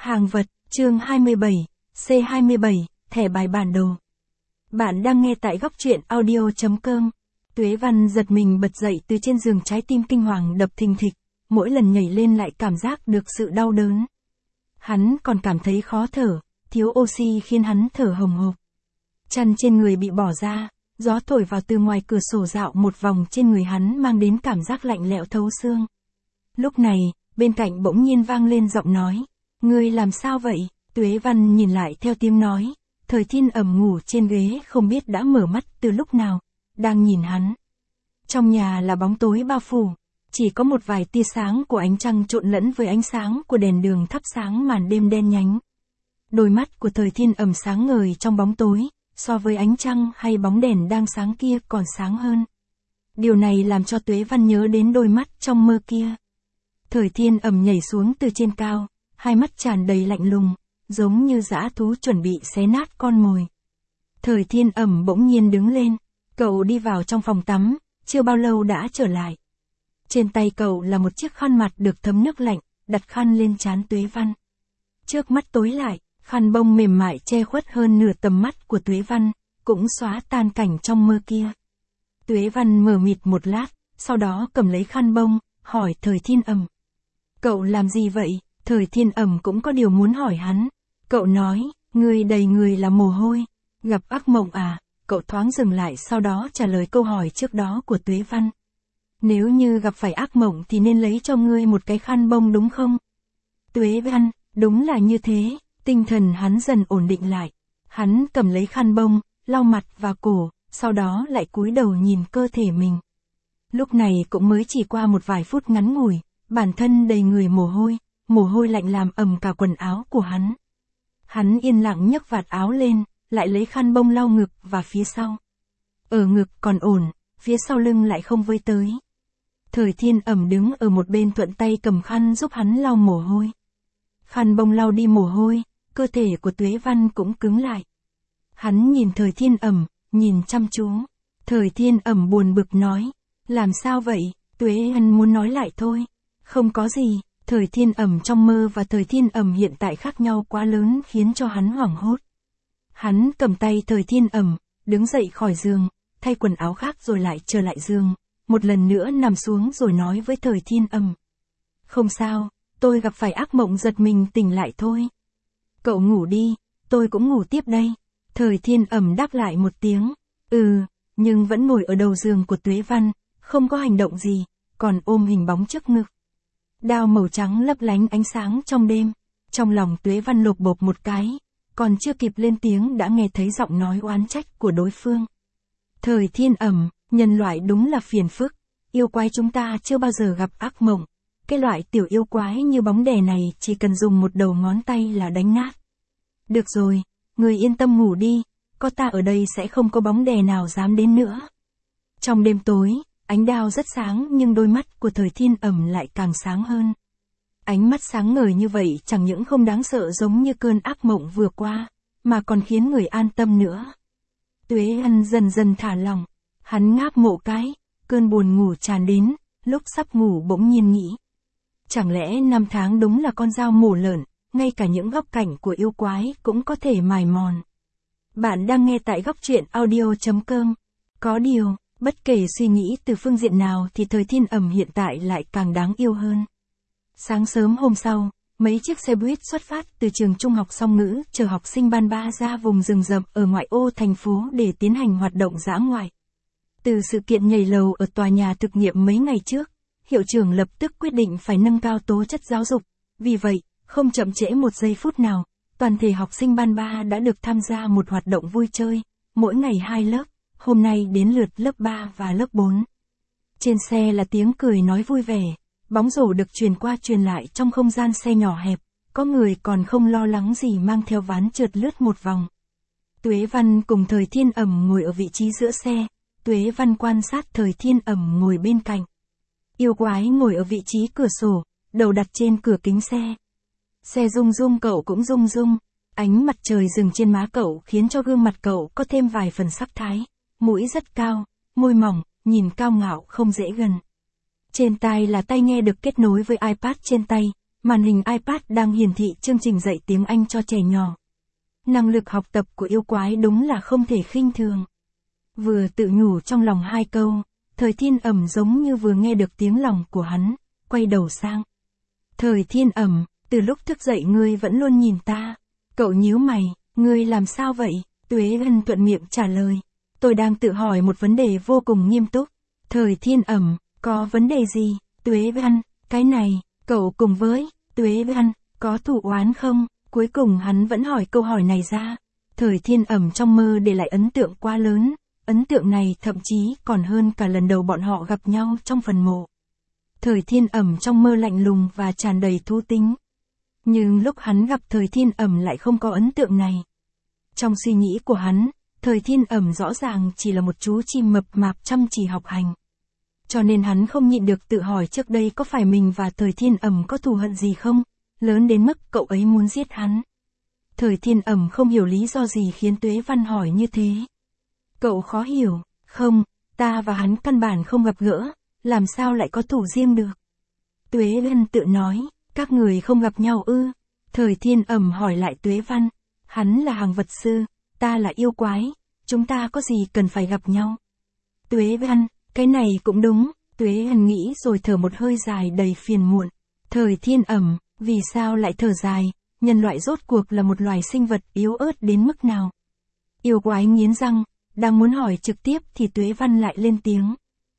Hàng vật, chương 27, C27, thẻ bài bản đồ. Bạn đang nghe tại góc truyện audio.com. Tuế Văn giật mình bật dậy từ trên giường, trái tim kinh hoàng đập thình thịch, mỗi lần nhảy lên lại cảm giác được sự đau đớn. Hắn còn cảm thấy khó thở, thiếu oxy khiến hắn thở hồng hộc. Chăn trên người bị bỏ ra, gió thổi vào từ ngoài cửa sổ dạo một vòng trên người hắn mang đến cảm giác lạnh lẽo thấu xương. Lúc này, bên cạnh bỗng nhiên vang lên giọng nói. Ngươi làm sao vậy? Tuế Văn nhìn lại theo tiếng nói. Thời Thiên ẩm ngủ trên ghế không biết đã mở mắt từ lúc nào, đang nhìn hắn. Trong nhà là bóng tối bao phủ, chỉ có một vài tia sáng của ánh trăng trộn lẫn với ánh sáng của đèn đường thắp sáng màn đêm đen nhánh. Đôi mắt của Thời Thiên ẩm sáng ngời trong bóng tối, so với ánh trăng hay bóng đèn đang sáng kia còn sáng hơn. Điều này làm cho Tuế Văn nhớ đến đôi mắt trong mơ kia. Thời Thiên ẩm nhảy xuống từ trên cao, hai mắt tràn đầy lạnh lùng, giống như dã thú chuẩn bị xé nát con mồi. Thời Thiên ẩm bỗng nhiên đứng lên, cậu đi vào trong phòng tắm, chưa bao lâu đã trở lại. Trên tay cậu là một chiếc khăn mặt được thấm nước lạnh, đặt khăn lên trán Tuế Văn. Trước mắt tối lại, khăn bông mềm mại che khuất hơn nửa tầm mắt của Tuế Văn, cũng xóa tan cảnh trong mơ kia. Tuế Văn mờ mịt một lát, sau đó cầm lấy khăn bông, hỏi Thời Thiên ẩm. Cậu làm gì vậy? Thời Thiên ẩm cũng có điều muốn hỏi hắn. Cậu nói, ngươi đầy người là mồ hôi. Gặp ác mộng à? Cậu thoáng dừng lại, sau đó trả lời câu hỏi trước đó của Tuế Văn. Nếu như gặp phải ác mộng thì nên lấy cho ngươi một cái khăn bông đúng không? Tuế Văn, đúng là như thế. Tinh thần hắn dần ổn định lại. Hắn cầm lấy khăn bông, lau mặt và cổ, sau đó lại cúi đầu nhìn cơ thể mình. Lúc này cũng mới chỉ qua một vài phút ngắn ngủi, bản thân đầy người mồ hôi lạnh làm ẩm cả quần áo của hắn. Hắn yên lặng nhấc vạt áo lên, lại lấy khăn bông lau ngực và phía sau. Ở ngực còn ổn, phía sau lưng lại không với tới. Thời Thiên ẩm đứng ở một bên thuận tay cầm khăn giúp hắn lau mồ hôi. Khăn bông lau đi mồ hôi, cơ thể của Tuế Văn cũng cứng lại. Hắn nhìn Thời Thiên ẩm, nhìn chăm chú. Thời Thiên ẩm buồn bực nói, làm sao vậy? Tuế Văn muốn nói lại thôi. Không có gì. Thời Thiên ẩm trong mơ và Thời Thiên ẩm hiện tại khác nhau quá lớn khiến cho hắn hoảng hốt. Hắn cầm tay Thời Thiên ẩm, đứng dậy khỏi giường, thay quần áo khác rồi lại trở lại giường, một lần nữa nằm xuống rồi nói với Thời Thiên ẩm. Không sao, tôi gặp phải ác mộng giật mình tỉnh lại thôi. Cậu ngủ đi, tôi cũng ngủ tiếp đây. Thời Thiên ẩm đáp lại một tiếng, nhưng vẫn ngồi ở đầu giường của Tuế Văn, không có hành động gì, còn ôm hình bóng trước ngực. Đao màu trắng lấp lánh ánh sáng trong đêm, trong lòng Tuế Văn lột bột một cái, còn chưa kịp lên tiếng đã nghe thấy giọng nói oán trách của đối phương. Thời Thiên ẩm, nhân loại đúng là phiền phức, yêu quái chúng ta chưa bao giờ gặp ác mộng, cái loại tiểu yêu quái như bóng đè này chỉ cần dùng một đầu ngón tay là đánh nát. Được rồi, người yên tâm ngủ đi, có ta ở đây sẽ không có bóng đè nào dám đến nữa. Trong đêm tối, ánh đao rất sáng nhưng đôi mắt của Thời Thiên ẩm lại càng sáng hơn. Ánh mắt sáng ngời như vậy chẳng những không đáng sợ giống như cơn ác mộng vừa qua, mà còn khiến người an tâm nữa. Tuế Văn dần dần thả lỏng, hắn ngáp một cái, cơn buồn ngủ tràn đến, lúc sắp ngủ bỗng nhiên nghĩ. Chẳng lẽ 5 tháng đúng là con dao mổ lợn, ngay cả những góc cạnh của yêu quái cũng có thể mài mòn. Bạn đang nghe tại góc truyện audio.com. Có điều, bất kể suy nghĩ từ phương diện nào thì Thời Thiên ẩm hiện tại lại càng đáng yêu hơn. Sáng sớm hôm sau, mấy chiếc xe buýt xuất phát từ trường trung học Song Ngữ chở học sinh ban 3 ra vùng rừng rậm ở ngoại ô thành phố để tiến hành hoạt động dã ngoại. Từ sự kiện nhảy lầu ở tòa nhà thực nghiệm mấy ngày trước, hiệu trưởng lập tức quyết định phải nâng cao tố chất giáo dục. Vì vậy, không chậm trễ một giây phút nào, toàn thể học sinh ban 3 đã được tham gia một hoạt động vui chơi, mỗi ngày 2 lớp. Hôm nay đến lượt lớp 3 và lớp 4. Trên xe là tiếng cười nói vui vẻ, bóng rổ được truyền qua truyền lại trong không gian xe nhỏ hẹp, có người còn không lo lắng gì mang theo ván trượt lướt một vòng. Tuế Văn cùng Thời Thiên ẩm ngồi ở vị trí giữa xe, Tuế Văn quan sát Thời Thiên ẩm ngồi bên cạnh. Yêu quái ngồi ở vị trí cửa sổ, đầu đặt trên cửa kính xe. Xe rung rung cậu cũng rung rung, ánh mặt trời dừng trên má cậu khiến cho gương mặt cậu có thêm vài phần sắc thái. Mũi rất cao, môi mỏng, nhìn cao ngạo không dễ gần. Trên tai là tai nghe được kết nối với iPad trên tay, Màn hình iPad đang hiển thị chương trình dạy tiếng Anh cho trẻ nhỏ. Năng lực học tập của yêu quái đúng là không thể khinh thường. Vừa tự nhủ trong lòng 2 câu, Thời Thiên Ẩm giống như vừa nghe được tiếng lòng của hắn, quay đầu sang. Thời Thiên Ẩm, từ lúc thức dậy ngươi vẫn luôn nhìn ta. Cậu nhíu mày, ngươi làm sao vậy? Tuế Ân thuận miệng trả lời. Tôi đang tự hỏi một vấn đề vô cùng nghiêm túc. Thời Thiên Ẩm, có vấn đề gì? Tuế Ân, cái này, cậu cùng với, Tuế Ân, có thù oán không? Cuối cùng hắn vẫn hỏi câu hỏi này ra. Thời Thiên Ẩm trong mơ để lại ấn tượng quá lớn. Ấn tượng này thậm chí còn hơn cả lần đầu bọn họ gặp nhau trong phần mộ. Thời Thiên Ẩm trong mơ lạnh lùng và tràn đầy thú tính. Nhưng lúc hắn gặp Thời Thiên Ẩm lại không có ấn tượng này. Trong suy nghĩ của hắn, Thời Thiên Ẩm rõ ràng chỉ là một chú chim mập mạp chăm chỉ học hành. Cho nên hắn không nhịn được tự hỏi trước đây có phải mình và Thời Thiên Ẩm có thù hận gì không, lớn đến mức cậu ấy muốn giết hắn. Thời Thiên Ẩm không hiểu lý do gì khiến Tuế Văn hỏi như thế. Cậu khó hiểu, không, ta và hắn căn bản không gặp gỡ, làm sao lại có thù riêng được. Tuế Văn tự nói, các người không gặp nhau ư? Thời Thiên Ẩm hỏi lại Tuế Văn, hắn là hàng vật sư, ta là yêu quái, chúng ta có gì cần phải gặp nhau. Tuế Văn, cái này cũng đúng, Tuế Văn nghĩ rồi thở một hơi dài đầy phiền muộn. Thời Thiên Ẩm, vì sao lại thở dài, nhân loại rốt cuộc là một loài sinh vật yếu ớt đến mức nào? Yêu quái nghiến răng, đang muốn hỏi trực tiếp thì Tuế Văn lại lên tiếng.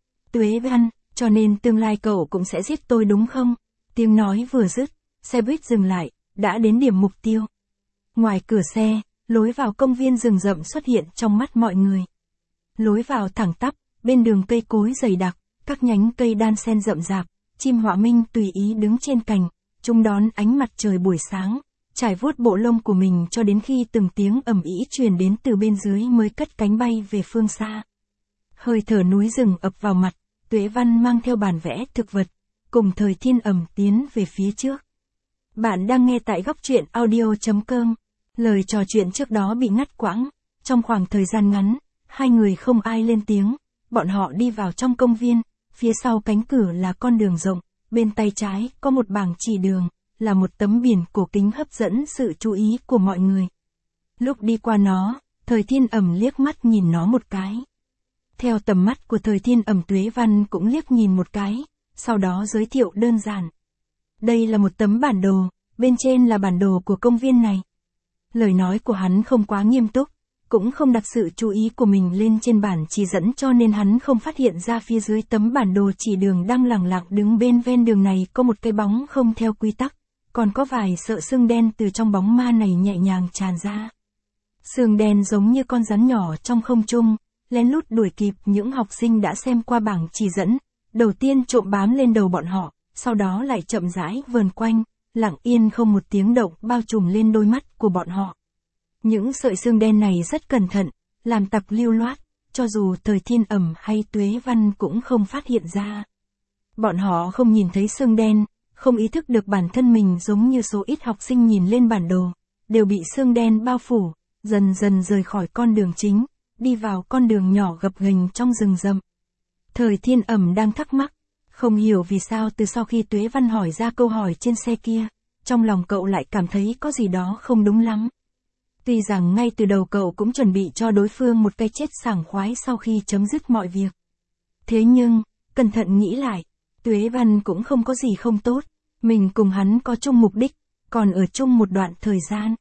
Tuế Văn, cho nên tương lai cậu cũng sẽ giết tôi đúng không? Tiếng nói vừa dứt, xe buýt dừng lại, đã đến điểm mục tiêu. Ngoài cửa xe, lối vào công viên rừng rậm xuất hiện trong mắt mọi người. Lối vào thẳng tắp, bên đường cây cối dày đặc, các nhánh cây đan xen rậm rạp, chim họa minh tùy ý đứng trên cành, chúng đón ánh mặt trời buổi sáng, trải vuốt bộ lông của mình cho đến khi từng tiếng ầm ĩ truyền đến từ bên dưới mới cất cánh bay về phương xa. Hơi thở núi rừng ập vào mặt, Tuế Văn mang theo bản vẽ thực vật, cùng Thời Thiên Ẩm tiến về phía trước. Bạn đang nghe tại góc truyện audio.com. Lời trò chuyện trước đó bị ngắt quãng. Trong khoảng thời gian ngắn, hai người không ai lên tiếng. Bọn họ đi vào trong công viên, phía sau cánh cửa là con đường rộng, bên tay trái có một bảng chỉ đường, là một tấm biển cổ kính hấp dẫn sự chú ý của mọi người. Lúc đi qua nó, Thời Thiên Ẩm liếc mắt nhìn nó một cái. Theo tầm mắt của Thời Thiên Ẩm, Tuế Văn cũng liếc nhìn một cái, sau đó giới thiệu đơn giản. Đây là một tấm bản đồ, bên trên là bản đồ của công viên này. Lời nói của hắn không quá nghiêm túc, cũng không đặt sự chú ý của mình lên trên bản chỉ dẫn, cho nên hắn không phát hiện ra phía dưới tấm bản đồ chỉ đường đang lẳng lặng đứng bên ven đường này có một cái bóng không theo quy tắc, còn có vài sợi xương đen từ trong bóng ma này nhẹ nhàng tràn ra. Xương đen giống như con rắn nhỏ trong không trung, lén lút đuổi kịp những học sinh đã xem qua bảng chỉ dẫn, đầu tiên trộm bám lên đầu bọn họ, sau đó lại chậm rãi vờn quanh, lặng yên không một tiếng động bao trùm lên đôi mắt của bọn họ. Những sợi xương đen này rất cẩn thận, làm tặc lưu loát, cho dù Thời Thiên Ẩm hay Tuế Văn cũng không phát hiện ra. Bọn họ không nhìn thấy xương đen, không ý thức được bản thân mình giống như số ít học sinh nhìn lên bản đồ, đều bị xương đen bao phủ, dần dần rời khỏi con đường chính, đi vào con đường nhỏ gập ghềnh trong rừng rậm. Thời Thiên Ẩm đang thắc mắc, không hiểu vì sao từ sau khi Tuế Văn hỏi ra câu hỏi trên xe kia, trong lòng cậu lại cảm thấy có gì đó không đúng lắm. Tuy rằng ngay từ đầu cậu cũng chuẩn bị cho đối phương một cái chết sảng khoái sau khi chấm dứt mọi việc. Thế nhưng, cẩn thận nghĩ lại, Tuế Văn cũng không có gì không tốt, mình cùng hắn có chung mục đích, còn ở chung một đoạn thời gian.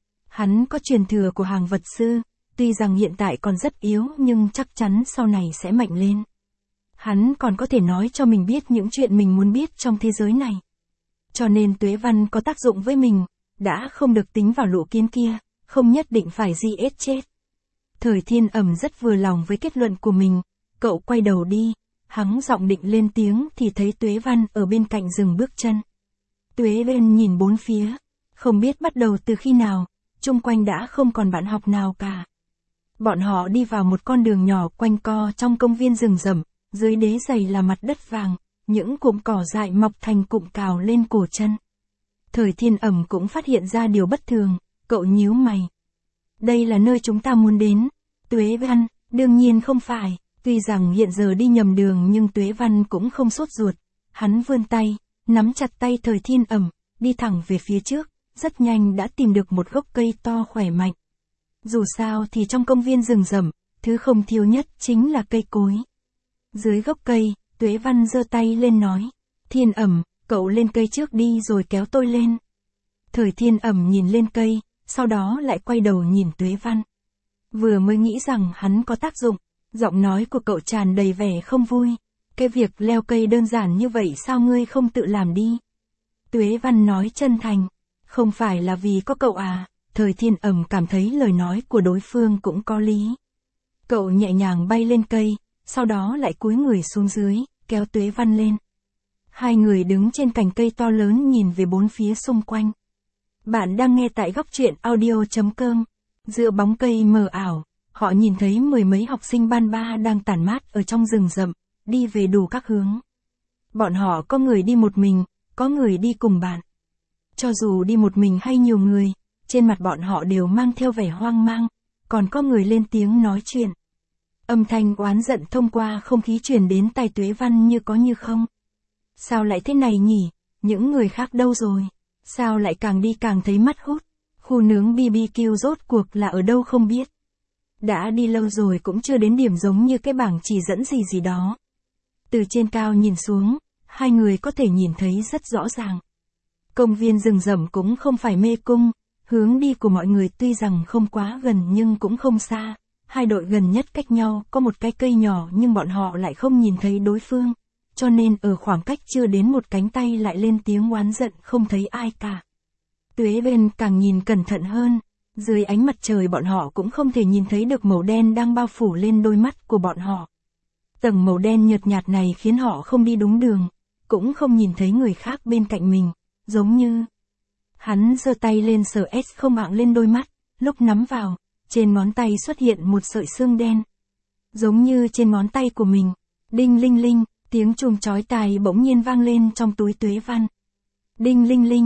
Hắn có truyền thừa của hàng vật sư, tuy rằng hiện tại còn rất yếu nhưng chắc chắn sau này sẽ mạnh lên. Hắn còn có thể nói cho mình biết những chuyện mình muốn biết trong thế giới này. Cho nên Tuế Văn có tác dụng với mình, đã không được tính vào lũ kiến kia, không nhất định phải giết chết. Thời Thiên Ẩm rất vừa lòng với kết luận của mình, cậu quay đầu đi, hắn giọng định lên tiếng thì thấy Tuế Văn ở bên cạnh dừng bước chân. Tuế Văn nhìn bốn phía, không biết bắt đầu từ khi nào, chung quanh đã không còn bạn học nào cả. Bọn họ đi vào một con đường nhỏ quanh co trong công viên rừng rậm, dưới đế giày là mặt đất vàng, những cụm cỏ dại mọc thành cụm cào lên cổ chân. Thời Thiên Ẩm cũng phát hiện ra điều bất thường, cậu nhíu mày. Đây là nơi chúng ta muốn đến. Tuế Văn, đương nhiên không phải, tuy rằng hiện giờ đi nhầm đường nhưng Tuế Văn cũng không sốt ruột. Hắn vươn tay, nắm chặt tay Thời Thiên Ẩm, đi thẳng về phía trước, rất nhanh đã tìm được một gốc cây to khỏe mạnh. Dù sao thì trong công viên rừng rậm, thứ không thiếu nhất chính là cây cối. Dưới gốc cây, Tuế Văn giơ tay lên nói, Thiên Ẩm, cậu lên cây trước đi rồi kéo tôi lên. Thời Thiên Ẩm nhìn lên cây, sau đó lại quay đầu nhìn Tuế Văn. Vừa mới nghĩ rằng hắn có tác dụng, giọng nói của cậu tràn đầy vẻ không vui. Cái việc leo cây đơn giản như vậy sao ngươi không tự làm đi? Tuế Văn nói chân thành, không phải là vì có cậu à? Thời Thiên Ẩm cảm thấy lời nói của đối phương cũng có lý. Cậu nhẹ nhàng bay lên cây, sau đó lại cúi người xuống dưới, kéo Tuế Văn lên. Hai người đứng trên cành cây to lớn nhìn về bốn phía xung quanh. Bạn đang nghe tại góc truyện audio.com. Giữa bóng cây mờ ảo, họ nhìn thấy mười mấy học sinh ban ba đang tản mát ở trong rừng rậm, đi về đủ các hướng. Bọn họ có người đi một mình, có người đi cùng bạn. Cho dù đi một mình hay nhiều người, trên mặt bọn họ đều mang theo vẻ hoang mang, còn có người lên tiếng nói chuyện. Âm thanh oán giận thông qua không khí truyền đến tai Tuế Văn như có như không. Sao lại thế này nhỉ? Những người khác đâu rồi? Sao lại càng đi càng thấy mắt hút? Khu nướng BBQ rốt cuộc là ở đâu không biết. Đã đi lâu rồi cũng chưa đến điểm giống như cái bảng chỉ dẫn gì gì đó. Từ trên cao nhìn xuống, hai người có thể nhìn thấy rất rõ ràng. Công viên rừng rậm cũng không phải mê cung, hướng đi của mọi người tuy rằng không quá gần nhưng cũng không xa. Hai đội gần nhất cách nhau có một cái cây nhỏ nhưng bọn họ lại không nhìn thấy đối phương, cho nên ở khoảng cách chưa đến một cánh tay lại lên tiếng oán giận không thấy ai cả. Tuế Văn càng nhìn cẩn thận hơn, dưới ánh mặt trời bọn họ cũng không thể nhìn thấy được màu đen đang bao phủ lên đôi mắt của bọn họ. Tầng màu đen nhợt nhạt này khiến họ không đi đúng đường, cũng không nhìn thấy người khác bên cạnh mình, giống như... Hắn giơ tay lên sờ không ạng lên đôi mắt, lúc nắm vào, trên ngón tay xuất hiện một sợi xương đen. Giống như trên ngón tay của mình, đinh linh linh, tiếng chuông chói tai bỗng nhiên vang lên trong túi Tuế Văn. Đinh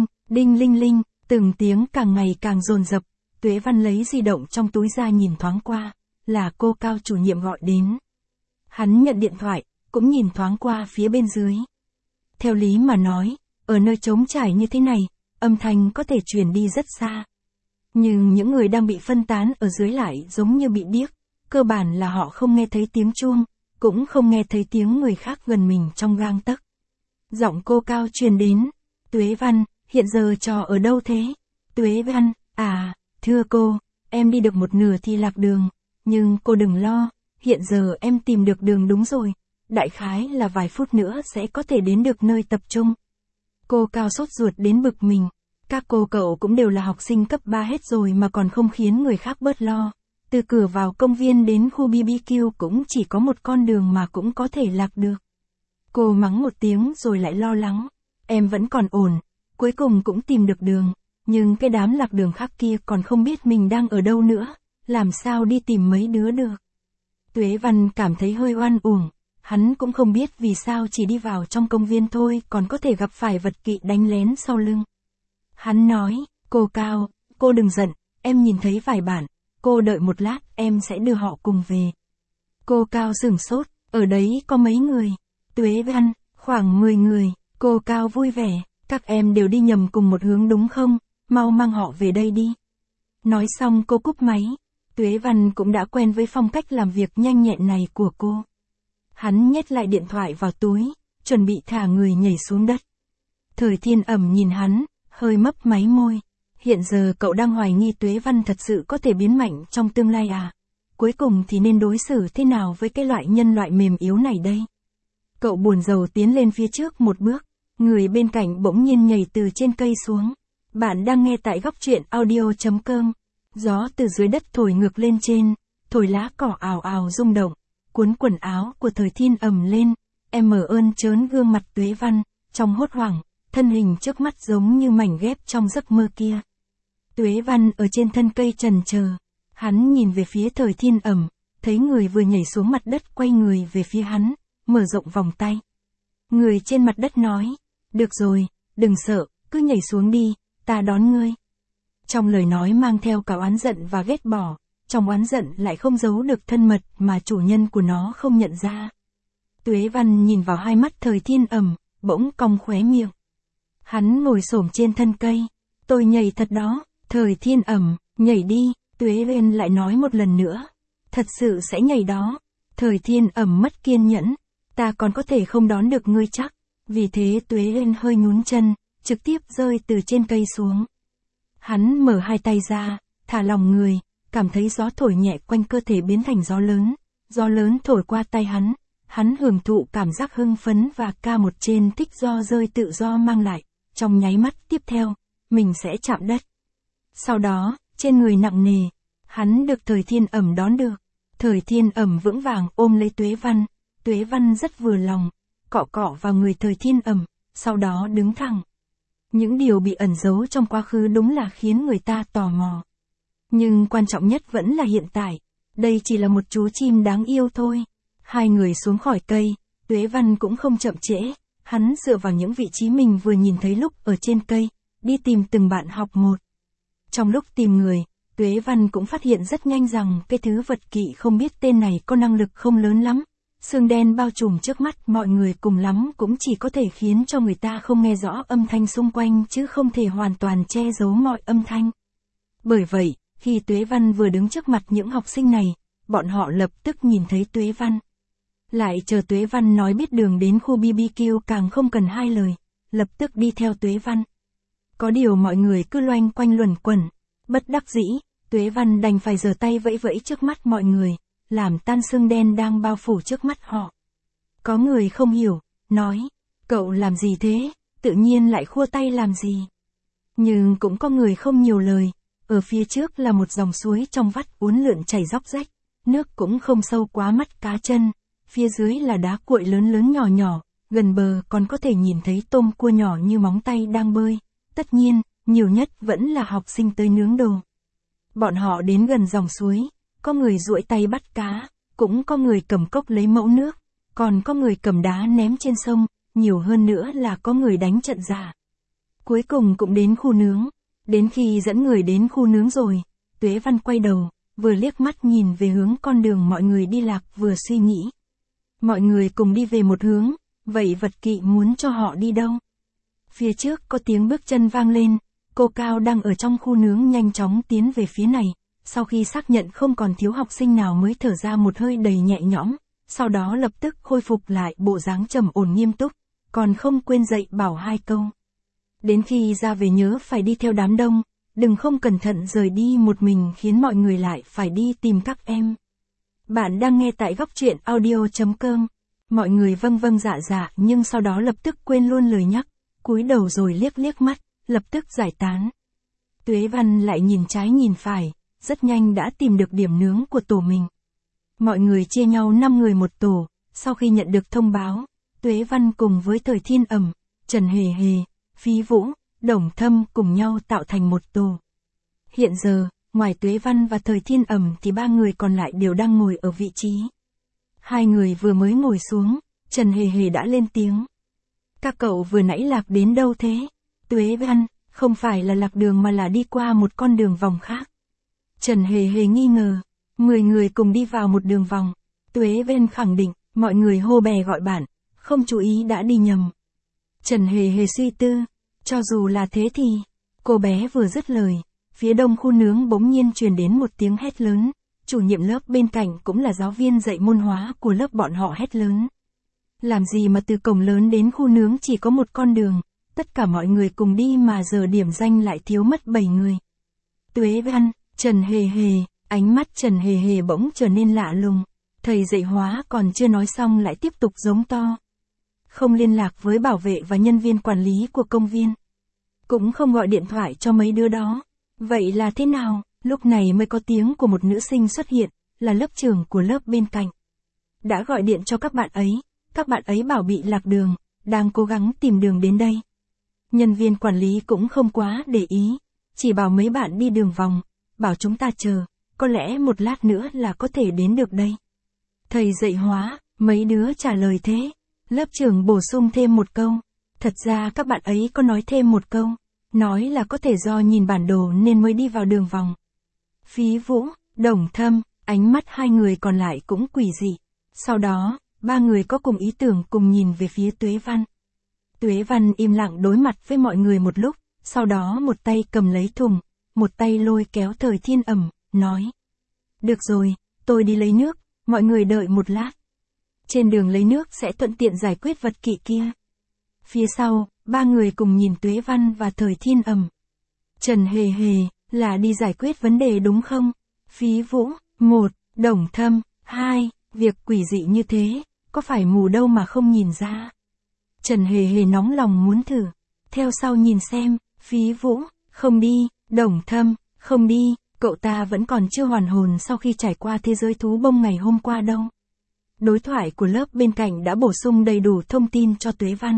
linh linh, từng tiếng càng ngày càng dồn dập. Tuế Văn lấy di động trong túi ra nhìn thoáng qua, là cô Cao chủ nhiệm gọi đến. Hắn nhận điện thoại, cũng nhìn thoáng qua phía bên dưới. Theo lý mà nói, ở nơi trống trải như thế này, âm thanh có thể truyền đi rất xa. Nhưng những người đang bị phân tán ở dưới lại giống như bị điếc, cơ bản là họ không nghe thấy tiếng chuông, cũng không nghe thấy tiếng người khác gần mình trong gang tấc. Giọng cô Cao truyền đến, Tuế Văn, hiện giờ trò ở đâu thế? Tuế Văn, à, thưa cô, em đi được một nửa thì lạc đường, nhưng cô đừng lo, hiện giờ em tìm được đường đúng rồi, đại khái là vài phút nữa sẽ có thể đến được nơi tập trung. Cô Cao sốt ruột đến bực mình, các cô cậu cũng đều là học sinh cấp 3 hết rồi mà còn không khiến người khác bớt lo. Từ cửa vào công viên đến khu BBQ cũng chỉ có một con đường mà cũng có thể lạc được. Cô mắng một tiếng rồi lại lo lắng, em vẫn còn ổn, cuối cùng cũng tìm được đường, nhưng cái đám lạc đường khác kia còn không biết mình đang ở đâu nữa, làm sao đi tìm mấy đứa được. Tuế Văn cảm thấy hơi oan uổng, hắn cũng không biết vì sao chỉ đi vào trong công viên thôi còn có thể gặp phải vật kỵ đánh lén sau lưng. Hắn nói, cô Cao, cô đừng giận, em nhìn thấy vài bản, cô đợi một lát em sẽ đưa họ cùng về. Cô Cao sửng sốt, ở đấy có mấy người? Tuế Văn, khoảng 10 người, cô Cao vui vẻ, các em đều đi nhầm cùng một hướng đúng không, mau mang họ về đây đi. Nói xong cô cúp máy, Tuế Văn cũng đã quen với phong cách làm việc nhanh nhẹn này của cô. Hắn nhét lại điện thoại vào túi, chuẩn bị thả người nhảy xuống đất. Thời Thiên Ẩm nhìn hắn, hơi mấp máy môi. Hiện giờ cậu đang hoài nghi Tuế Văn thật sự có thể biến mạnh trong tương lai à? Cuối cùng thì nên đối xử thế nào với cái loại nhân loại mềm yếu này đây? Cậu buồn rầu tiến lên phía trước một bước, người bên cạnh bỗng nhiên nhảy từ trên cây xuống. Bạn đang nghe tại góc truyện audio.com. Gió từ dưới đất thổi ngược lên trên, thổi lá cỏ ào ào rung động, cuốn quần áo của Thời Thiên Ẩm lên. Em mở ơn trớn gương mặt Tuế Văn, trong hốt hoảng, thân hình trước mắt giống như mảnh ghép trong giấc mơ kia. Tuế Văn ở trên thân cây chần chờ, hắn nhìn về phía Thời Thiên Ẩm, thấy người vừa nhảy xuống mặt đất quay người về phía hắn, mở rộng vòng tay. Người trên mặt đất nói, được rồi, đừng sợ, cứ nhảy xuống đi, ta đón ngươi. Trong lời nói mang theo cả oán giận và ghét bỏ, trong oán giận lại không giấu được thân mật mà chủ nhân của nó không nhận ra. Tuế Văn nhìn vào hai mắt Thời Thiên Ẩm, bỗng cong khóe miệng. Hắn ngồi xổm trên thân cây. Tôi nhảy thật đó, Thời Thiên ẩm, nhảy đi, Tuế Uyên lại nói một lần nữa. Thật sự sẽ nhảy đó. Thời Thiên ẩm mất kiên nhẫn. Ta còn có thể không đón được ngươi chắc. Vì thế Tuế Uyên hơi nhún chân, trực tiếp rơi từ trên cây xuống. Hắn mở hai tay ra, thả lỏng người, cảm thấy gió thổi nhẹ quanh cơ thể biến thành gió lớn thổi qua tay hắn hưởng thụ cảm giác hưng phấn và ca một trên thích do rơi tự do mang lại, trong nháy mắt tiếp theo, mình sẽ chạm đất. Sau đó, trên người nặng nề, hắn được Thời Thiên ẩm đón được. Thời Thiên ẩm vững vàng ôm lấy Tuế Văn rất vừa lòng, cọ cọ vào người Thời Thiên ẩm, sau đó đứng thẳng. Những điều bị ẩn giấu trong quá khứ đúng là khiến người ta tò mò. Nhưng quan trọng nhất vẫn là hiện tại, đây chỉ là một chú chim đáng yêu thôi. Hai người xuống khỏi cây, Tuế Văn cũng không chậm trễ, hắn dựa vào những vị trí mình vừa nhìn thấy lúc ở trên cây, đi tìm từng bạn học một. Trong lúc tìm người, Tuế Văn cũng phát hiện rất nhanh rằng cái thứ vật kỵ không biết tên này có năng lực không lớn lắm. Sương đen bao trùm trước mắt mọi người cùng lắm cũng chỉ có thể khiến cho người ta không nghe rõ âm thanh xung quanh chứ không thể hoàn toàn che giấu mọi âm thanh. Bởi vậy, khi Tuế Văn vừa đứng trước mặt những học sinh này, bọn họ lập tức nhìn thấy Tuế Văn. Lại chờ Tuế Văn nói biết đường đến khu BBQ càng không cần hai lời, lập tức đi theo Tuế Văn. Có điều mọi người cứ loanh quanh luẩn quẩn, bất đắc dĩ, Tuế Văn đành phải giơ tay vẫy vẫy trước mắt mọi người, làm tan sương đen đang bao phủ trước mắt họ. Có người không hiểu, nói, cậu làm gì thế, tự nhiên lại khua tay làm gì. Nhưng cũng có người không nhiều lời, ở phía trước là một dòng suối trong vắt uốn lượn chảy róc rách, nước cũng không sâu quá mắt cá chân, phía dưới là đá cuội lớn lớn nhỏ nhỏ, gần bờ còn có thể nhìn thấy tôm cua nhỏ như móng tay đang bơi, tất nhiên, nhiều nhất vẫn là học sinh tới nướng đồ. Bọn họ đến gần dòng suối, có người duỗi tay bắt cá, cũng có người cầm cốc lấy mẫu nước, còn có người cầm đá ném trên sông, nhiều hơn nữa là có người đánh trận giả. Cuối cùng cũng đến khu nướng, đến khi dẫn người đến khu nướng rồi, Tuế Văn quay đầu, vừa liếc mắt nhìn về hướng con đường mọi người đi lạc vừa suy nghĩ. Mọi người cùng đi về một hướng, vậy vật kỵ muốn cho họ đi đâu? Phía trước có tiếng bước chân vang lên, cô Cao đang ở trong khu nướng nhanh chóng tiến về phía này, sau khi xác nhận không còn thiếu học sinh nào mới thở ra một hơi đầy nhẹ nhõm, sau đó lập tức khôi phục lại bộ dáng trầm ổn nghiêm túc, còn không quên dạy bảo hai câu. Đến khi ra về nhớ phải đi theo đám đông, đừng không cẩn thận rời đi một mình khiến mọi người lại phải đi tìm các em. Bạn đang nghe tại góc truyện audio.com. Mọi người vâng vâng dạ dạ nhưng sau đó lập tức quên luôn lời nhắc, cúi đầu rồi liếc liếc mắt, lập tức giải tán. Tuế Văn lại nhìn trái nhìn phải, rất nhanh đã tìm được điểm nướng của tổ mình. Mọi người chia nhau 5 người một tổ, sau khi nhận được thông báo, Tuế Văn cùng với Thời Thiên ẩm, Trần Hề Hề, Phí Vũ, Đồng Thâm cùng nhau tạo thành một tổ. Hiện giờ, ngoài Tuế Văn và Thời Thiên ẩm thì 3 người còn lại đều đang ngồi ở vị trí. Hai người vừa mới ngồi xuống, Trần Hề Hề đã lên tiếng. Các cậu vừa nãy lạc đến đâu thế? Tuế Văn, không phải là lạc đường mà là đi qua một con đường vòng khác. Trần Hề Hề nghi ngờ, 10 người cùng đi vào một đường vòng. Tuế Văn khẳng định, mọi người hô bè gọi bạn, không chú ý đã đi nhầm. Trần Hề Hề suy tư, cho dù là thế thì, cô bé vừa dứt lời, phía đông khu nướng bỗng nhiên truyền đến một tiếng hét lớn, chủ nhiệm lớp bên cạnh cũng là giáo viên dạy môn hóa của lớp bọn họ hét lớn. Làm gì mà từ cổng lớn đến khu nướng chỉ có một con đường, tất cả mọi người cùng đi mà giờ điểm danh lại thiếu mất 7 người. Tuế Văn, Trần Hề Hề, ánh mắt Trần Hề Hề bỗng trở nên lạ lùng, thầy dạy hóa còn chưa nói xong lại tiếp tục giống to. Không liên lạc với bảo vệ và nhân viên quản lý của công viên. Cũng không gọi điện thoại cho mấy đứa đó. Vậy là thế nào? Lúc này mới có tiếng của một nữ sinh xuất hiện, là lớp trưởng của lớp bên cạnh. Đã gọi điện cho các bạn ấy bảo bị lạc đường, đang cố gắng tìm đường đến đây. Nhân viên quản lý cũng không quá để ý, chỉ bảo mấy bạn đi đường vòng, bảo chúng ta chờ, có lẽ một lát nữa là có thể đến được đây. Thầy dạy hóa, mấy đứa trả lời thế. Lớp trưởng bổ sung thêm một câu, thật ra các bạn ấy có nói thêm một câu, nói là có thể do nhìn bản đồ nên mới đi vào đường vòng. Phí Vũ, Đồng Thâm, ánh mắt hai người còn lại cũng quỷ dị. Sau đó, 3 người có cùng ý tưởng cùng nhìn về phía Tuế Văn. Tuế Văn im lặng đối mặt với mọi người một lúc, sau đó một tay cầm lấy thùng, một tay lôi kéo Thời Thiên Ẩm, nói. Được rồi, tôi đi lấy nước, mọi người đợi một lát. Trên đường lấy nước sẽ thuận tiện giải quyết vật kỵ kia. Phía sau, ba người cùng nhìn Tuế Văn và Thời Thiên Ẩm. Trần Hề Hề, là đi giải quyết vấn đề đúng không? Phí Vũ, 1, Đồng Thâm, 2, việc quỷ dị như thế, có phải mù đâu mà không nhìn ra. Trần Hề Hề nóng lòng muốn thử. Theo sau nhìn xem, Phí Vũ, không đi, Đồng Thâm, không đi, cậu ta vẫn còn chưa hoàn hồn sau khi trải qua thế giới thú bông ngày hôm qua đâu. Đối thoại của lớp bên cạnh đã bổ sung đầy đủ thông tin cho Tuế Văn.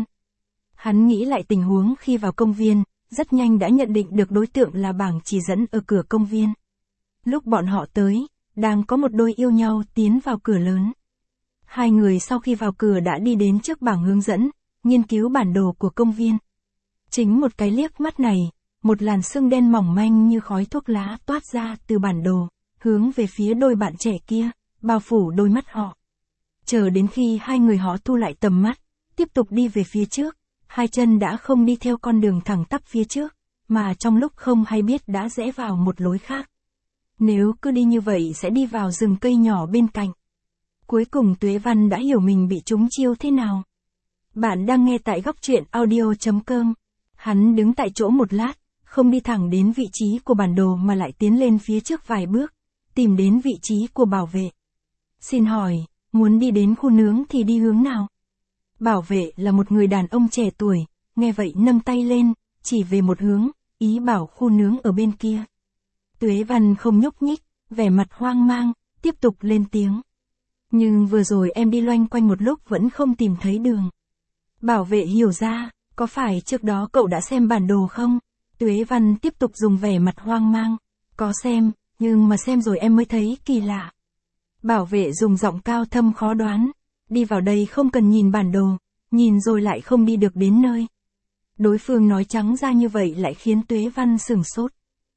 Hắn nghĩ lại tình huống khi vào công viên, rất nhanh đã nhận định được đối tượng là bảng chỉ dẫn ở cửa công viên. Lúc bọn họ tới, đang có một đôi yêu nhau tiến vào cửa lớn. Hai người sau khi vào cửa đã đi đến trước bảng hướng dẫn, nghiên cứu bản đồ của công viên. Chính một cái liếc mắt này, một làn sương đen mỏng manh như khói thuốc lá toát ra từ bản đồ, hướng về phía đôi bạn trẻ kia, bao phủ đôi mắt họ. Chờ đến khi hai người họ thu lại tầm mắt, tiếp tục đi về phía trước, hai chân đã không đi theo con đường thẳng tắp phía trước, mà trong lúc không hay biết đã rẽ vào một lối khác. Nếu cứ đi như vậy sẽ đi vào rừng cây nhỏ bên cạnh. Cuối cùng Tuế Văn đã hiểu mình bị trúng chiêu thế nào. Bạn đang nghe tại góc truyện audio.com. Hắn đứng tại chỗ một lát, không đi thẳng đến vị trí của bản đồ mà lại tiến lên phía trước vài bước, tìm đến vị trí của bảo vệ. Xin hỏi, muốn đi đến khu nướng thì đi hướng nào? Bảo vệ là một người đàn ông trẻ tuổi, nghe vậy nâng tay lên, chỉ về một hướng, ý bảo khu nướng ở bên kia. Tuế Văn không nhúc nhích, vẻ mặt hoang mang, tiếp tục lên tiếng. Nhưng vừa rồi em đi loanh quanh một lúc vẫn không tìm thấy đường. Bảo vệ hiểu ra, có phải trước đó cậu đã xem bản đồ không? Tuế Văn tiếp tục dùng vẻ mặt hoang mang. Có xem, nhưng mà xem rồi em mới thấy kỳ lạ. Bảo vệ dùng giọng cao thâm khó đoán. Đi vào đây không cần nhìn bản đồ, nhìn rồi lại không đi được đến nơi. Đối phương nói trắng ra như vậy lại khiến Tuế Văn sửng sốt.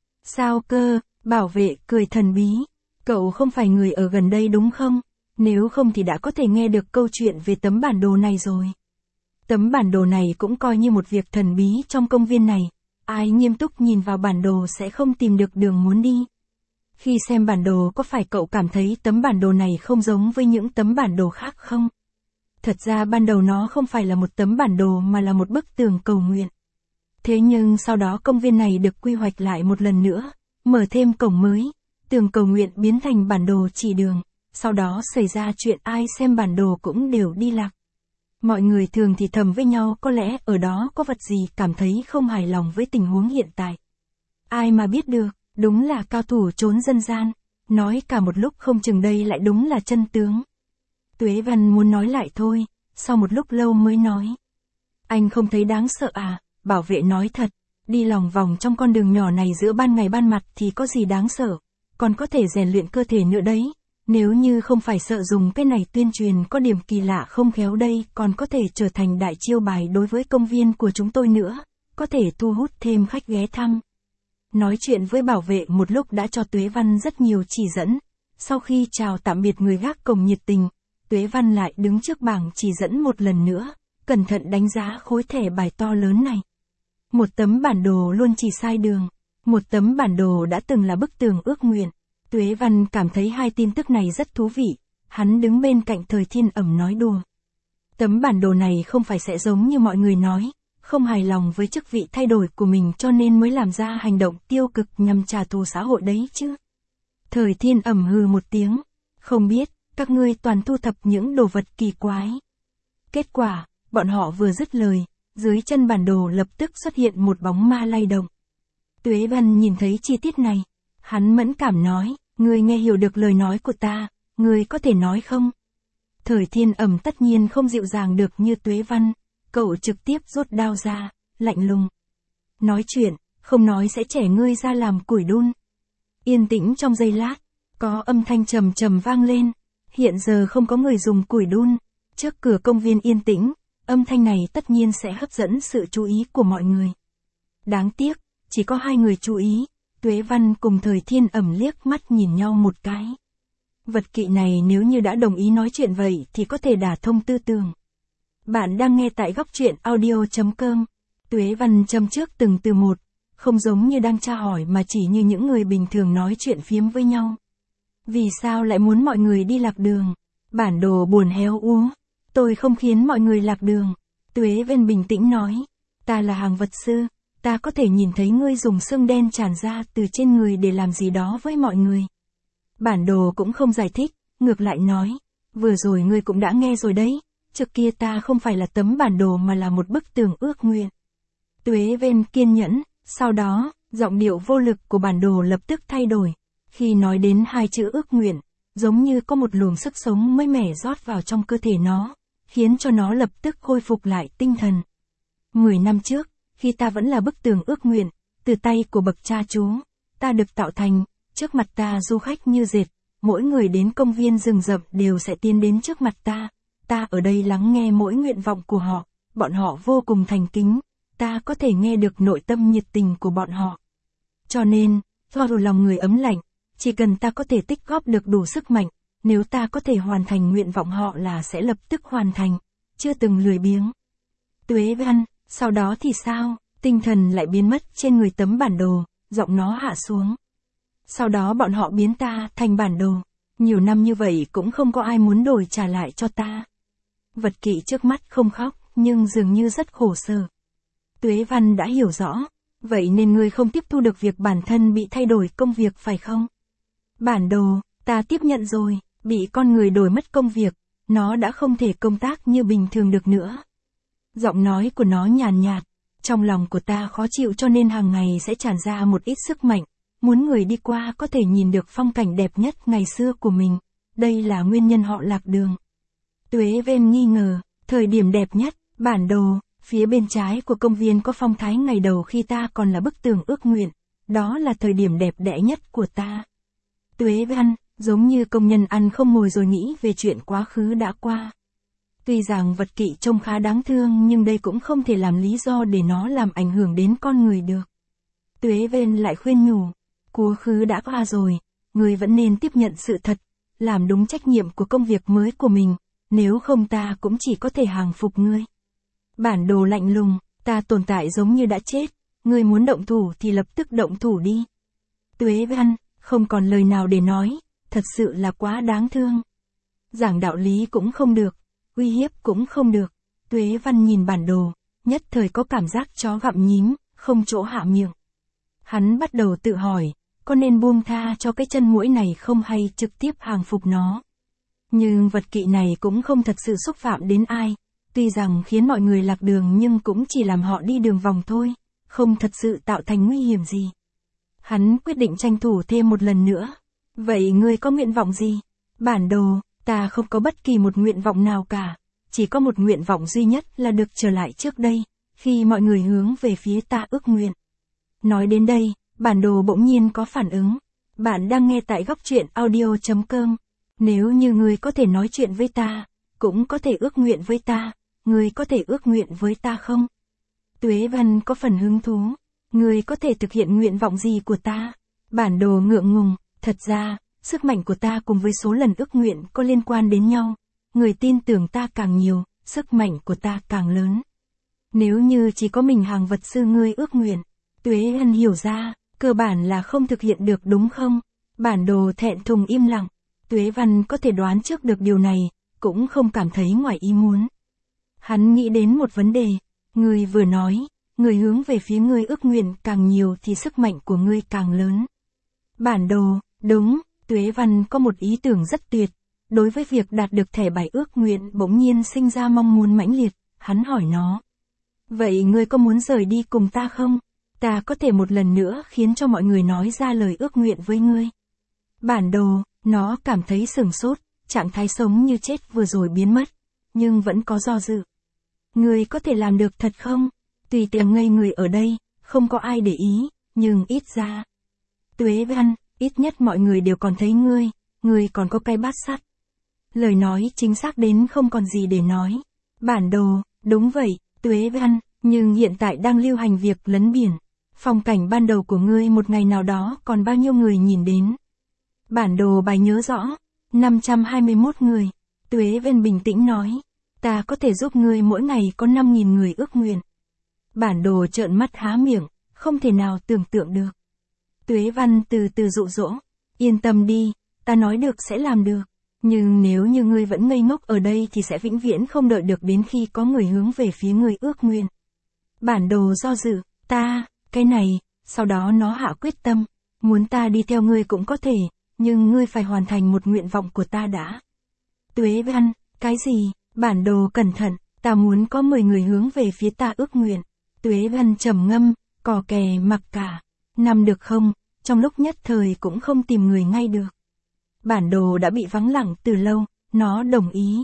Sao cơ? Bảo vệ cười thần bí. Cậu không phải người ở gần đây đúng không? Nếu không thì đã có thể nghe được câu chuyện về tấm bản đồ này rồi. Tấm bản đồ này cũng coi như một việc thần bí trong công viên này. Ai nghiêm túc nhìn vào bản đồ sẽ không tìm được đường muốn đi. Khi xem bản đồ có phải cậu cảm thấy tấm bản đồ này không giống với những tấm bản đồ khác không? Thật ra ban đầu nó không phải là một tấm bản đồ mà là một bức tường cầu nguyện. Thế nhưng sau đó công viên này được quy hoạch lại một lần nữa, mở thêm cổng mới, tường cầu nguyện biến thành bản đồ chỉ đường, sau đó xảy ra chuyện ai xem bản đồ cũng đều đi lạc. Mọi người thường thì thầm với nhau có lẽ ở đó có vật gì cảm thấy không hài lòng với tình huống hiện tại. Ai mà biết được, đúng là cao thủ trốn dân gian, nói cả một lúc không chừng đây lại đúng là chân tướng. Tuế Văn muốn nói lại thôi, sau một lúc lâu mới nói. Anh không thấy đáng sợ à? Bảo vệ nói thật, đi lòng vòng trong con đường nhỏ này giữa ban ngày ban mặt thì có gì đáng sợ, còn có thể rèn luyện cơ thể nữa đấy. Nếu như không phải sợ dùng cái này tuyên truyền có điểm kỳ lạ không khéo đây còn có thể trở thành đại chiêu bài đối với công viên của chúng tôi nữa, có thể thu hút thêm khách ghé thăm. Nói chuyện với bảo vệ một lúc đã cho Tuế Văn rất nhiều chỉ dẫn. Sau khi chào tạm biệt người gác cổng nhiệt tình, Tuế Văn lại đứng trước bảng chỉ dẫn một lần nữa, cẩn thận đánh giá khối thẻ bài to lớn này. Một tấm bản đồ luôn chỉ sai đường, một tấm bản đồ đã từng là bức tường ước nguyện. Tuế Văn cảm thấy hai tin tức này rất thú vị, hắn đứng bên cạnh Thời Thiên Ẩm nói đùa. Tấm bản đồ này không phải sẽ giống như mọi người nói, không hài lòng với chức vị thay đổi của mình cho nên mới làm ra hành động tiêu cực nhằm trả thù xã hội đấy chứ. Thời Thiên Ẩm hừ một tiếng, không biết, các ngươi toàn thu thập những đồ vật kỳ quái. Kết quả, bọn họ vừa dứt lời, dưới chân bản đồ lập tức xuất hiện một bóng ma lay động. Tuế Văn nhìn thấy chi tiết này, hắn mẫn cảm nói, ngươi nghe hiểu được lời nói của ta, ngươi có thể nói không? Thời Thiên Ẩm tất nhiên không dịu dàng được như Tuế Văn, cậu trực tiếp rút đao ra, lạnh lùng. Nói chuyện, không nói sẽ trẻ ngươi ra làm củi đun. Yên tĩnh trong giây lát, có âm thanh trầm trầm vang lên, hiện giờ không có người dùng củi đun, trước cửa công viên yên tĩnh, âm thanh này tất nhiên sẽ hấp dẫn sự chú ý của mọi người. Đáng tiếc, chỉ có hai người chú ý, Tuế Văn cùng Thời Thiên Ẩm liếc mắt nhìn nhau một cái. Vật kỵ này nếu như đã đồng ý nói chuyện vậy thì có thể đả thông tư tưởng. Bạn đang nghe tại góc truyện audio.com. Tuế Văn châm trước từng từ một, không giống như đang tra hỏi mà chỉ như những người bình thường nói chuyện phiếm với nhau. Vì sao lại muốn mọi người đi lạc đường? Bản đồ buồn héo úa. Tôi không khiến mọi người lạc đường. Tuế Văn bình tĩnh nói. Ta là hàng vật sư, ta có thể nhìn thấy ngươi dùng xương đen tràn ra từ trên người để làm gì đó với mọi người. Bản đồ cũng không giải thích, ngược lại nói. Vừa rồi ngươi cũng đã nghe rồi đấy. Trước kia ta không phải là tấm bản đồ mà là một bức tường ước nguyện. Tuế Văn kiên nhẫn, sau đó, giọng điệu vô lực của bản đồ lập tức thay đổi. Khi nói đến hai chữ ước nguyện, giống như có một luồng sức sống mới mẻ rót vào trong cơ thể nó, khiến cho nó lập tức khôi phục lại tinh thần. 10 năm trước, khi ta vẫn là bức tường ước nguyện, từ tay của bậc cha chú, ta được tạo thành, trước mặt ta du khách như dệt, mỗi người đến công viên rừng rậm đều sẽ tiến đến trước mặt ta. Ta ở đây lắng nghe mỗi nguyện vọng của họ, bọn họ vô cùng thành kính, ta có thể nghe được nội tâm nhiệt tình của bọn họ. Cho nên, do lòng người ấm lạnh, chỉ cần ta có thể tích góp được đủ sức mạnh, nếu ta có thể hoàn thành nguyện vọng họ là sẽ lập tức hoàn thành, chưa từng lười biếng. Tuế Văn, sau đó thì sao? Tinh thần lại biến mất trên người tấm bản đồ, giọng nó hạ xuống. Sau đó bọn họ biến ta thành bản đồ. Nhiều năm như vậy cũng không có ai muốn đổi trả lại cho ta. Vật kỵ trước mắt không khóc, nhưng dường như rất khổ sở. Tuế Văn đã hiểu rõ, vậy nên ngươi không tiếp thu được việc bản thân bị thay đổi công việc phải không? Bản đồ, ta tiếp nhận rồi, bị con người đổi mất công việc, nó đã không thể công tác như bình thường được nữa. Giọng nói của nó nhàn nhạt, trong lòng của ta khó chịu cho nên hàng ngày sẽ tràn ra một ít sức mạnh, muốn người đi qua có thể nhìn được phong cảnh đẹp nhất ngày xưa của mình, đây là nguyên nhân họ lạc đường. Tuế Văn nghi ngờ, thời điểm đẹp nhất, bản đồ, phía bên trái của công viên có phong thái ngày đầu khi ta còn là bức tường ước nguyện, đó là thời điểm đẹp đẽ nhất của ta. Tuế Văn, giống như công nhân ăn không ngồi rồi nghĩ về chuyện quá khứ đã qua. Tuy rằng vật kỵ trông khá đáng thương nhưng đây cũng không thể làm lý do để nó làm ảnh hưởng đến con người được. Tuế Văn lại khuyên nhủ, quá khứ đã qua rồi, người vẫn nên tiếp nhận sự thật, làm đúng trách nhiệm của công việc mới của mình, nếu không ta cũng chỉ có thể hàng phục ngươi. Bản đồ lạnh lùng, ta tồn tại giống như đã chết, ngươi muốn động thủ thì lập tức động thủ đi. Tuế Văn, không còn lời nào để nói, thật sự là quá đáng thương. Giảng đạo lý cũng không được, uy hiếp cũng không được. Tuế Văn nhìn bản đồ, nhất thời có cảm giác chó gặm nhím, không chỗ hạ miệng. Hắn bắt đầu tự hỏi, có nên buông tha cho cái chân muỗi này không hay trực tiếp hàng phục nó. Nhưng vật kỵ này cũng không thật sự xúc phạm đến ai, tuy rằng khiến mọi người lạc đường nhưng cũng chỉ làm họ đi đường vòng thôi, không thật sự tạo thành nguy hiểm gì. Hắn quyết định tranh thủ thêm một lần nữa. Vậy ngươi có nguyện vọng gì? Bản đồ, ta không có bất kỳ một nguyện vọng nào cả, chỉ có một nguyện vọng duy nhất là được trở lại trước đây, khi mọi người hướng về phía ta ước nguyện. Nói đến đây, bản đồ bỗng nhiên có phản ứng. Bạn đang nghe tại góc truyện audio.com. Nếu như ngươi có thể nói chuyện với ta, cũng có thể ước nguyện với ta, ngươi có thể ước nguyện với ta không? Tuế Văn có phần hứng thú. Ngươi có thể thực hiện nguyện vọng gì của ta? Bản đồ ngượng ngùng, thật ra, sức mạnh của ta cùng với số lần ước nguyện có liên quan đến nhau. Người tin tưởng ta càng nhiều, sức mạnh của ta càng lớn. Nếu như chỉ có mình hàng vật sư ngươi ước nguyện, Tuế Văn hiểu ra, cơ bản là không thực hiện được đúng không? Bản đồ thẹn thùng im lặng. Tuế Văn có thể đoán trước được điều này, cũng không cảm thấy ngoài ý muốn. Hắn nghĩ đến một vấn đề, ngươi vừa nói, người hướng về phía ngươi ước nguyện càng nhiều thì sức mạnh của ngươi càng lớn. Bản đồ, đúng, Tuế Văn có một ý tưởng rất tuyệt, đối với việc đạt được thẻ bài ước nguyện bỗng nhiên sinh ra mong muốn mãnh liệt, hắn hỏi nó. Vậy ngươi có muốn rời đi cùng ta không? Ta có thể một lần nữa khiến cho mọi người nói ra lời ước nguyện với ngươi. Bản đồ, nó cảm thấy sửng sốt, trạng thái sống như chết vừa rồi biến mất, nhưng vẫn có do dự. Ngươi có thể làm được thật không? Tùy tiện ngây người ở đây, không có ai để ý, nhưng ít ra. Tuế Văn, ít nhất mọi người đều còn thấy ngươi còn có cái bát sắt. Lời nói chính xác đến không còn gì để nói. Bản đồ, đúng vậy, Tuế Văn, nhưng hiện tại đang lưu hành việc lấn biển. Phong cảnh ban đầu của ngươi một ngày nào đó còn bao nhiêu người nhìn đến. Bản đồ bài nhớ rõ, 521 người. Tuế Văn bình tĩnh nói. Ta có thể giúp ngươi mỗi ngày có 5.000 người ước nguyện. Bản đồ trợn mắt há miệng, không thể nào tưởng tượng được. Tuế Văn từ từ dụ dỗ, yên tâm đi, ta nói được sẽ làm được. Nhưng nếu như ngươi vẫn ngây ngốc ở đây thì sẽ vĩnh viễn không đợi được đến khi có người hướng về phía ngươi ước nguyện. Bản đồ do dự, cái này, sau đó nó hạ quyết tâm, muốn ta đi theo ngươi cũng có thể, nhưng ngươi phải hoàn thành một nguyện vọng của ta đã. Tuế Văn, cái gì? Bản đồ cẩn thận, ta muốn có 10 người hướng về phía ta ước nguyện. Tuế Văn trầm ngâm, cò kè mặc cả. 5 được không? Trong lúc nhất thời cũng không tìm người ngay được. Bản đồ đã bị vắng lặng từ lâu, nó đồng ý.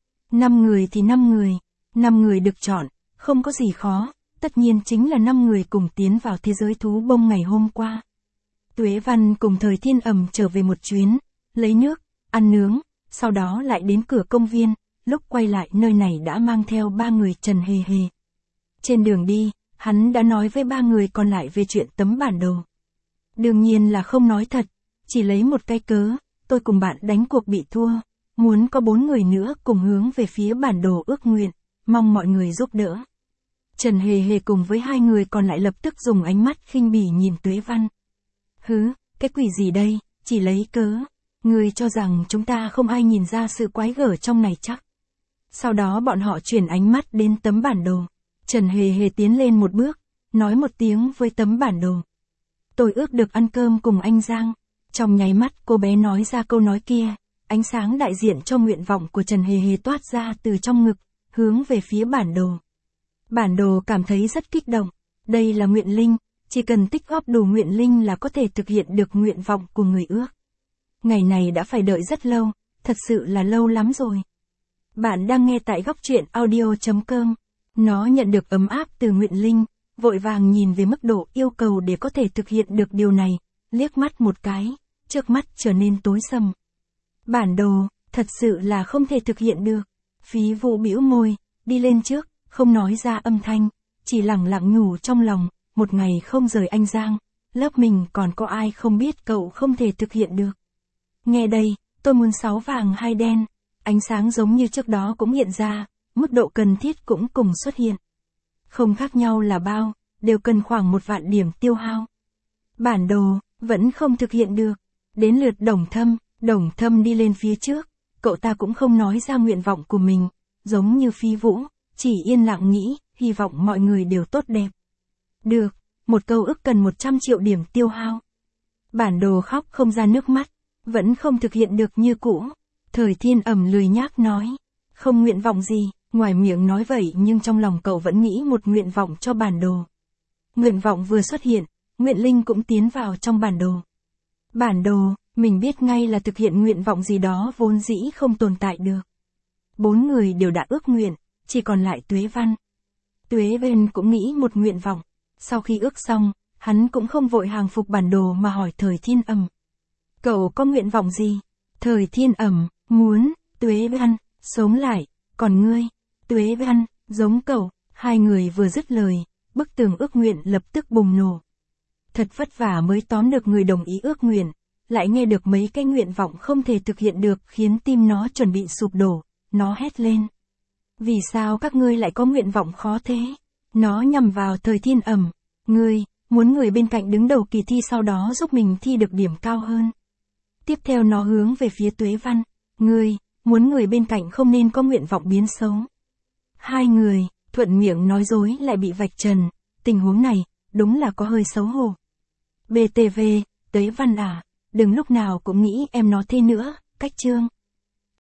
5 người thì 5 người. 5 người được chọn, không có gì khó, tất nhiên chính là 5 người cùng tiến vào thế giới thú bông ngày hôm qua. Tuế Văn cùng Thời Thiên Ẩm trở về một chuyến, lấy nước, ăn nướng, sau đó lại đến cửa công viên, lúc quay lại nơi này đã mang theo 3 người Trần Hề Hề. Trên đường đi, hắn đã nói với 3 người còn lại về chuyện tấm bản đồ. Đương nhiên là không nói thật, chỉ lấy một cái cớ, tôi cùng bạn đánh cuộc bị thua, muốn có 4 người nữa cùng hướng về phía bản đồ ước nguyện, mong mọi người giúp đỡ. Trần Hề Hề cùng với 2 người còn lại lập tức dùng ánh mắt khinh bỉ nhìn Tuế Văn. Hứ, cái quỷ gì đây, chỉ lấy cớ. Ngươi cho rằng chúng ta không ai nhìn ra sự quái gở trong này chắc. Sau đó bọn họ chuyển ánh mắt đến tấm bản đồ. Trần Hề Hề tiến lên một bước, nói một tiếng với tấm bản đồ. Tôi ước được ăn cơm cùng anh Giang. Trong nháy mắt cô bé nói ra câu nói kia, ánh sáng đại diện cho nguyện vọng của Trần Hề Hề toát ra từ trong ngực, hướng về phía bản đồ. Bản đồ cảm thấy rất kích động. Đây là nguyện linh, chỉ cần tích góp đủ nguyện linh là có thể thực hiện được nguyện vọng của người ước. Ngày này đã phải đợi rất lâu, thật sự là lâu lắm rồi. Bạn đang nghe tại góc truyện audio.com. Nó nhận được ấm áp từ nguyện linh, vội vàng nhìn về mức độ yêu cầu để có thể thực hiện được điều này, liếc mắt một cái, trước mắt trở nên tối sầm. Bản đồ, thật sự là không thể thực hiện được. Phí Vũ bĩu môi, đi lên trước, không nói ra âm thanh, chỉ lẳng lặng nhủ trong lòng, một ngày không rời anh Giang, lớp mình còn có ai không biết cậu không thể thực hiện được. Nghe đây, tôi muốn 6 vàng 2 đen, ánh sáng giống như trước đó cũng hiện ra, mức độ cần thiết cũng cùng xuất hiện. Không khác nhau là bao, đều cần khoảng 1 vạn điểm tiêu hao. Bản đồ, vẫn không thực hiện được. Đến lượt Đồng Thâm đi lên phía trước, cậu ta cũng không nói ra nguyện vọng của mình, giống như Phi Vũ, chỉ yên lặng nghĩ, hy vọng mọi người đều tốt đẹp. Được, một câu ước cần 100 triệu điểm tiêu hao. Bản đồ khóc không ra nước mắt, vẫn không thực hiện được như cũ. Thời Thiên Ẩm lười nhác nói, không nguyện vọng gì, ngoài miệng nói vậy nhưng trong lòng cậu vẫn nghĩ một nguyện vọng cho bản đồ. Nguyện vọng vừa xuất hiện, nguyện linh cũng tiến vào trong bản đồ. Bản đồ, mình biết ngay là thực hiện nguyện vọng gì đó vốn dĩ không tồn tại được. 4 người đều đã ước nguyện, chỉ còn lại Tuế Văn. Tuế Văn cũng nghĩ một nguyện vọng, sau khi ước xong, hắn cũng không vội hàng phục bản đồ mà hỏi Thời Thiên Ẩm. Cậu có nguyện vọng gì? Thời Thiên Ẩm, muốn, Tuế Văn, sống lại, còn ngươi, Tuế Văn, giống cậu, 2 người vừa dứt lời, bức tường ước nguyện lập tức bùng nổ. Thật vất vả mới tóm được người đồng ý ước nguyện, lại nghe được mấy cái nguyện vọng không thể thực hiện được khiến tim nó chuẩn bị sụp đổ, nó hét lên. Vì sao các ngươi lại có nguyện vọng khó thế? Nó nhằm vào Thời Thiên Ẩm, ngươi, muốn người bên cạnh đứng đầu kỳ thi sau đó giúp mình thi được điểm cao hơn. Tiếp theo nó hướng về phía Tuế Văn, ngươi, muốn người bên cạnh không nên có nguyện vọng biến xấu. 2 người, thuận miệng nói dối lại bị vạch trần, tình huống này, đúng là có hơi xấu hổ. BTV, Tuế Văn à, đừng lúc nào cũng nghĩ em nó thế nữa, cách chương.